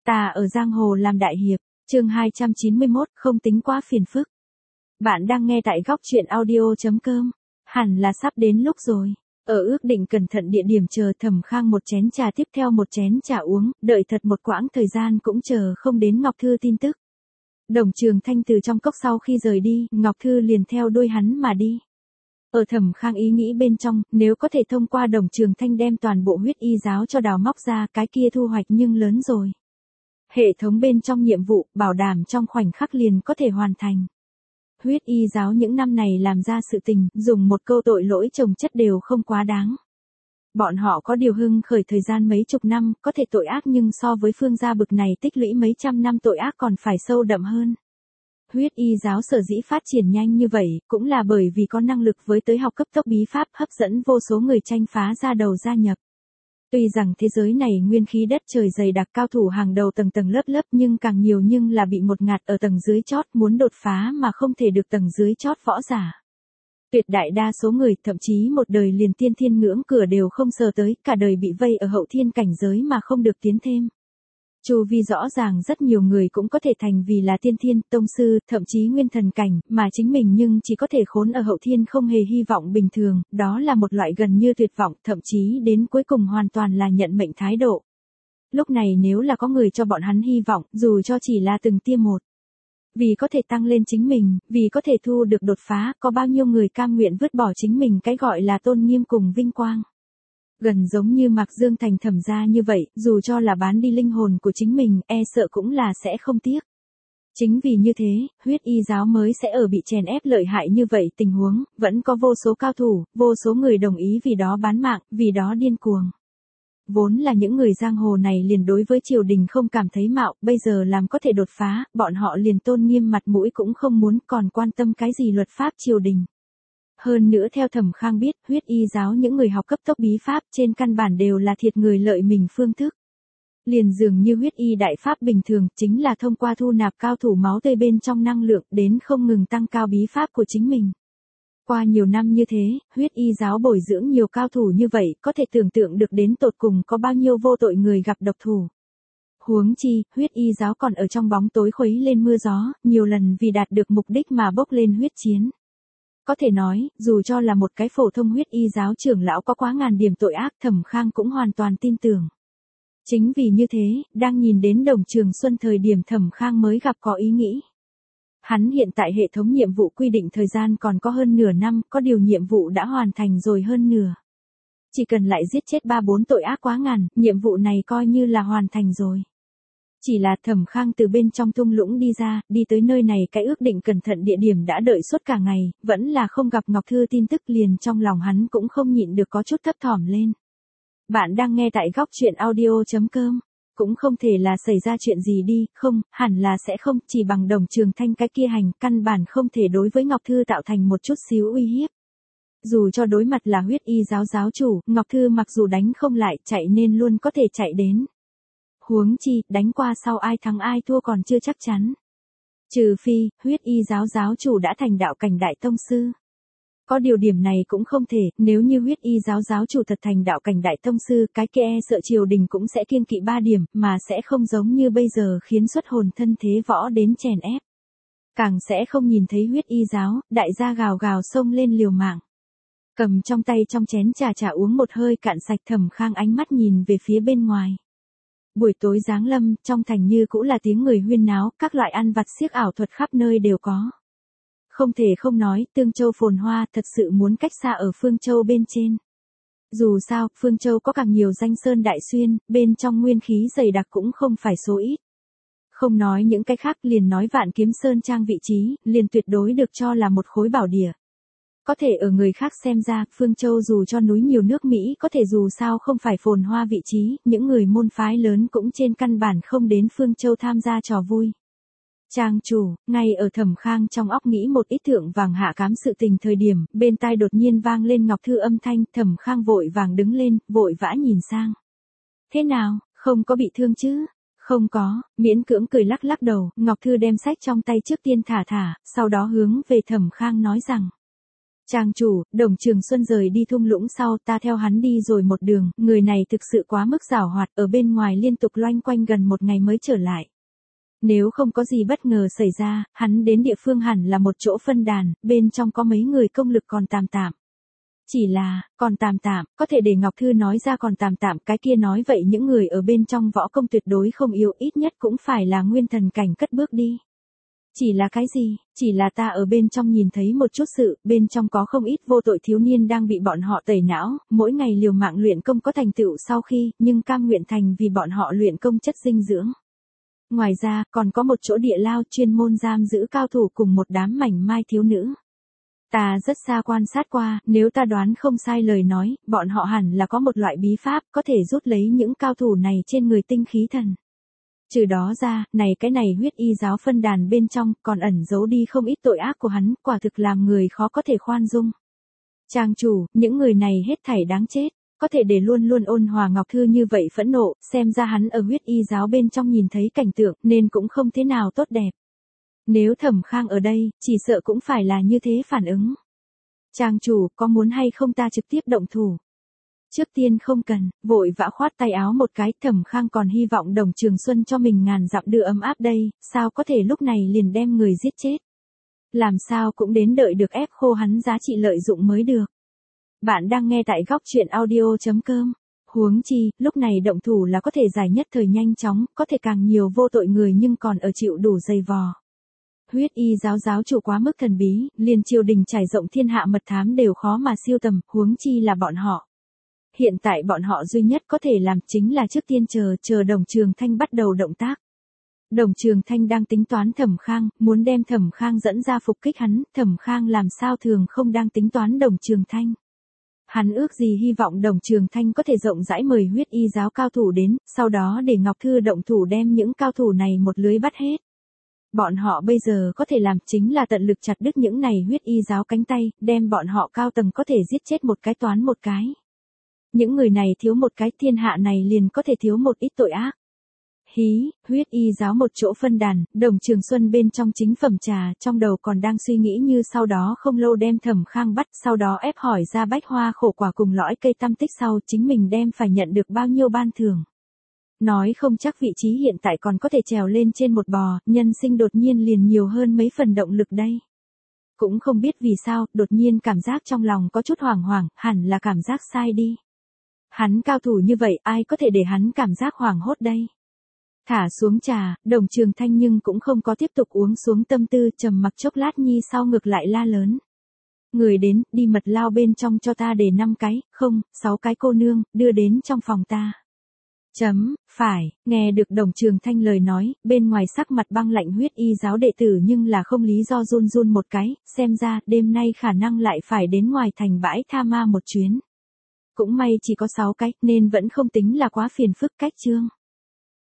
Ta ở giang hồ làm đại hiệp, chương 291, không tính quá phiền phức. Bạn đang nghe tại góc truyện audio.com. Hẳn là sắp đến lúc rồi. Ở ước định cẩn thận địa điểm chờ Thẩm Khang một chén trà tiếp theo một chén trà uống, đợi thật một quãng thời gian cũng chờ không đến Ngọc Thư tin tức. Đồng Trường Thanh từ trong cốc sau khi rời đi, Ngọc Thư liền theo đuôi hắn mà đi. Ở Thẩm Khang ý nghĩ bên trong, nếu có thể thông qua Đồng Trường Thanh đem toàn bộ huyết y giáo cho đào móc ra, cái kia thu hoạch nhưng lớn rồi. Hệ thống bên trong nhiệm vụ, bảo đảm trong khoảnh khắc liền có thể hoàn thành. Huyết y giáo những năm này làm ra sự tình, dùng một câu tội lỗi chồng chất đều không quá đáng. Bọn họ có điều hưng khởi thời gian mấy chục năm, có thể tội ác nhưng so với Phương gia bực này tích lũy mấy trăm năm tội ác còn phải sâu đậm hơn. Huyết y giáo sở dĩ phát triển nhanh như vậy, cũng là bởi vì có năng lực với tới học cấp tốc bí pháp hấp dẫn vô số người tranh phá ra đầu gia nhập. Tuy rằng thế giới này nguyên khí đất trời dày đặc cao thủ hàng đầu tầng tầng lớp lớp nhưng càng nhiều nhưng là bị một ngạt ở tầng dưới chót muốn đột phá mà không thể được tầng dưới chót võ giả. Tuyệt đại đa số người thậm chí một đời liền tiên thiên ngưỡng cửa đều không sờ tới, cả đời bị vây ở hậu thiên cảnh giới mà không được tiến thêm. Chu vi rõ ràng rất nhiều người cũng có thể thành vì là tiên thiên, tông sư, thậm chí nguyên thần cảnh, mà chính mình nhưng chỉ có thể khốn ở hậu thiên không hề hy vọng bình thường, đó là một loại gần như tuyệt vọng, thậm chí đến cuối cùng hoàn toàn là nhận mệnh thái độ. Lúc này nếu là có người cho bọn hắn hy vọng, dù cho chỉ là từng tia một. Vì có thể tăng lên chính mình, vì có thể thu được đột phá, có bao nhiêu người cam nguyện vứt bỏ chính mình cái gọi là tôn nghiêm cùng vinh quang. Gần giống như Mạc Dương Thành Thẩm gia như vậy, dù cho là bán đi linh hồn của chính mình, e sợ cũng là sẽ không tiếc. Chính vì như thế, huyết y giáo mới sẽ ở bị chèn ép lợi hại như vậy tình huống, vẫn có vô số cao thủ, vô số người đồng ý vì đó bán mạng, vì đó điên cuồng. Vốn là những người giang hồ này liền đối với triều đình không cảm thấy mạo, bây giờ làm có thể đột phá, bọn họ liền tôn nghiêm mặt mũi cũng không muốn còn quan tâm cái gì luật pháp triều đình. Hơn nữa theo Thẩm Khang biết, huyết y giáo những người học cấp tốc bí pháp trên căn bản đều là thiệt người lợi mình phương thức. Liền dường như huyết y đại pháp bình thường, chính là thông qua thu nạp cao thủ máu tươi bên trong năng lượng đến không ngừng tăng cao bí pháp của chính mình. Qua nhiều năm như thế, huyết y giáo bồi dưỡng nhiều cao thủ như vậy, có thể tưởng tượng được đến tột cùng có bao nhiêu vô tội người gặp độc thủ. Huống chi, huyết y giáo còn ở trong bóng tối khuấy lên mưa gió, nhiều lần vì đạt được mục đích mà bốc lên huyết chiến. Có thể nói, dù cho là một cái phổ thông huyết y giáo trưởng lão có quá ngàn điểm tội ác, Thẩm Khang cũng hoàn toàn tin tưởng. Chính vì như thế, đang nhìn đến Đồng Trường Xuân thời điểm Thẩm Khang mới gặp có ý nghĩ. Hắn hiện tại hệ thống nhiệm vụ quy định thời gian còn có hơn nửa năm, có điều nhiệm vụ đã hoàn thành rồi hơn nửa. Chỉ cần lại giết chết 3-4 tội ác quá ngàn, nhiệm vụ này coi như là hoàn thành rồi. Chỉ là Thẩm Khang từ bên trong thung lũng đi ra, đi tới nơi này cái ước định cẩn thận địa điểm đã đợi suốt cả ngày, vẫn là không gặp Ngọc Thư tin tức liền trong lòng hắn cũng không nhịn được có chút thấp thỏm lên. Bạn đang nghe tại góc truyện audio.com. Cũng không thể là xảy ra chuyện gì đi, không, hẳn là sẽ không, chỉ bằng Đồng Trường Thanh cái kia hành, căn bản không thể đối với Ngọc Thư tạo thành một chút xíu uy hiếp. Dù cho đối mặt là huyết y giáo giáo chủ, Ngọc Thư mặc dù đánh không lại, chạy nên luôn có thể chạy đến. Huống chi, đánh qua sau ai thắng ai thua còn chưa chắc chắn. Trừ phi, huyết y giáo giáo chủ đã thành đạo cảnh đại tông sư. Có điều điểm này cũng không thể, nếu như huyết y giáo giáo chủ thật thành đạo cảnh đại tông sư, cái kia e sợ triều đình cũng sẽ kiêng kỵ 3 điểm, mà sẽ không giống như bây giờ khiến xuất hồn thân thế võ đến chèn ép. Càng sẽ không nhìn thấy huyết y giáo, đại gia gào gào xông lên liều mạng. Cầm trong tay trong chén trà uống một hơi cạn sạch, Thẩm Khang ánh mắt nhìn về phía bên ngoài. Buổi tối giáng lâm, trong thành như cũ là tiếng người huyên náo, các loại ăn vặt xiếc ảo thuật khắp nơi đều có. Không thể không nói, Tương Châu phồn hoa thật sự muốn cách xa ở Phương Châu bên trên. Dù sao, Phương Châu có càng nhiều danh sơn đại xuyên, bên trong nguyên khí dày đặc cũng không phải số ít. Không nói những cái khác, liền nói Vạn Kiếm Sơn trang vị trí, liền tuyệt đối được cho là một khối bảo địa. Có thể ở người khác xem ra, Phương Châu dù cho núi nhiều nước Mỹ có thể dù sao không phải phồn hoa vị trí, những người môn phái lớn cũng trên căn bản không đến Phương Châu tham gia trò vui. Trang chủ, ngay ở Thẩm Khang trong óc nghĩ một ít thượng vàng hạ cám sự tình thời điểm, bên tai đột nhiên vang lên Ngọc Thư âm thanh, Thẩm Khang vội vàng đứng lên, vội vã nhìn sang. Thế nào, không có bị thương chứ? Không có, miễn cưỡng cười lắc lắc đầu, Ngọc Thư đem sách trong tay trước tiên thả, sau đó hướng về Thẩm Khang nói rằng. Trang chủ, Đồng Trường Xuân rời đi thung lũng sau ta theo hắn đi rồi một đường, người này thực sự quá mức giảo hoạt, ở bên ngoài liên tục loanh quanh gần một ngày mới trở lại. Nếu không có gì bất ngờ xảy ra, hắn đến địa phương hẳn là một chỗ phân đàn, bên trong có mấy người công lực còn tạm tạm. Chỉ là, còn tạm tạm, có thể để Ngọc Thư nói ra còn tạm tạm, cái kia nói vậy những người ở bên trong võ công tuyệt đối không yếu, ít nhất cũng phải là nguyên thần cảnh cất bước đi. Chỉ là cái gì? Chỉ là ta ở bên trong nhìn thấy một chút sự, bên trong có không ít vô tội thiếu niên đang bị bọn họ tẩy não, mỗi ngày liều mạng luyện công có thành tựu sau khi, nhưng cam nguyện thành vì bọn họ luyện công chất dinh dưỡng. Ngoài ra, còn có một chỗ địa lao chuyên môn giam giữ cao thủ cùng một đám mảnh mai thiếu nữ. Ta rất xa quan sát qua, nếu ta đoán không sai lời nói, bọn họ hẳn là có một loại bí pháp có thể rút lấy những cao thủ này trên người tinh khí thần. Trừ đó ra, cái này huyết y giáo phân đàn bên trong còn ẩn giấu đi không ít tội ác của hắn, quả thực làm người khó có thể khoan dung. Trang chủ, những người này hết thảy đáng chết, có thể để luôn luôn ôn hòa Ngọc Thư như vậy phẫn nộ, xem ra hắn ở huyết y giáo bên trong nhìn thấy cảnh tượng nên cũng không thế nào tốt đẹp. Nếu Thẩm Khang ở đây, chỉ sợ cũng phải là như thế phản ứng. Trang chủ, có muốn hay không ta trực tiếp động thủ? Trước tiên không cần, vội vã khoát tay áo một cái, Thẩm Khang còn hy vọng Đồng Trường Xuân cho mình ngàn dặm đưa ấm áp đây, sao có thể lúc này liền đem người giết chết. Làm sao cũng đến đợi được ép khô hắn giá trị lợi dụng mới được. Bạn đang nghe tại góc truyện audio.com. Huống chi, lúc này động thủ là có thể giải nhất thời nhanh chóng, có thể càng nhiều vô tội người nhưng còn ở chịu đủ dày vò. Huyết y giáo giáo chủ quá mức thần bí, liền triều đình trải rộng thiên hạ mật thám đều khó mà siêu tầm, huống chi là bọn họ. Hiện tại bọn họ duy nhất có thể làm chính là trước tiên chờ Đồng Trường Thanh bắt đầu động tác. Đồng Trường Thanh đang tính toán Thẩm Khang, muốn đem Thẩm Khang dẫn ra phục kích hắn, Thẩm Khang làm sao thường không đang tính toán Đồng Trường Thanh. Hắn ước gì hy vọng Đồng Trường Thanh có thể rộng rãi mời huyết y giáo cao thủ đến, sau đó để Ngọc Thư động thủ đem những cao thủ này một lưới bắt hết. Bọn họ bây giờ có thể làm chính là tận lực chặt đứt những này huyết y giáo cánh tay, đem bọn họ cao tầng có thể giết chết một cái toán một cái. Những người này thiếu một cái, thiên hạ này liền có thể thiếu một ít tội ác. Hí, huyết y giáo một chỗ phân đàn, Đồng Trường Xuân bên trong chính phẩm trà, trong đầu còn đang suy nghĩ như sau đó không lâu đem Thẩm Khang bắt, sau đó ép hỏi ra bách hoa khổ quả cùng lõi cây tam tích sau chính mình đem phải nhận được bao nhiêu ban thưởng. Nói không chắc vị trí hiện tại còn có thể trèo lên trên một bò, nhân sinh đột nhiên liền nhiều hơn mấy phần động lực đây. Cũng không biết vì sao, đột nhiên cảm giác trong lòng có chút hoảng hoảng, hẳn là cảm giác sai đi. Hắn cao thủ như vậy, ai có thể để hắn cảm giác hoảng hốt đây? Thả xuống trà, Đồng Trường Thanh nhưng cũng không có tiếp tục uống xuống tâm tư, trầm mặc chốc lát nhi sau ngược lại la lớn. Người đến, đi mật lao bên trong cho ta để 5 cái, không, 6 cái cô nương, đưa đến trong phòng ta. Phải, nghe được Đồng Trường Thanh lời nói, bên ngoài sắc mặt băng lạnh huyết y giáo đệ tử nhưng là không lý do run run một cái, xem ra đêm nay khả năng lại phải đến ngoài thành bãi Tha Ma một chuyến. Cũng may chỉ có 6 cái, nên vẫn không tính là quá phiền phức cách chương.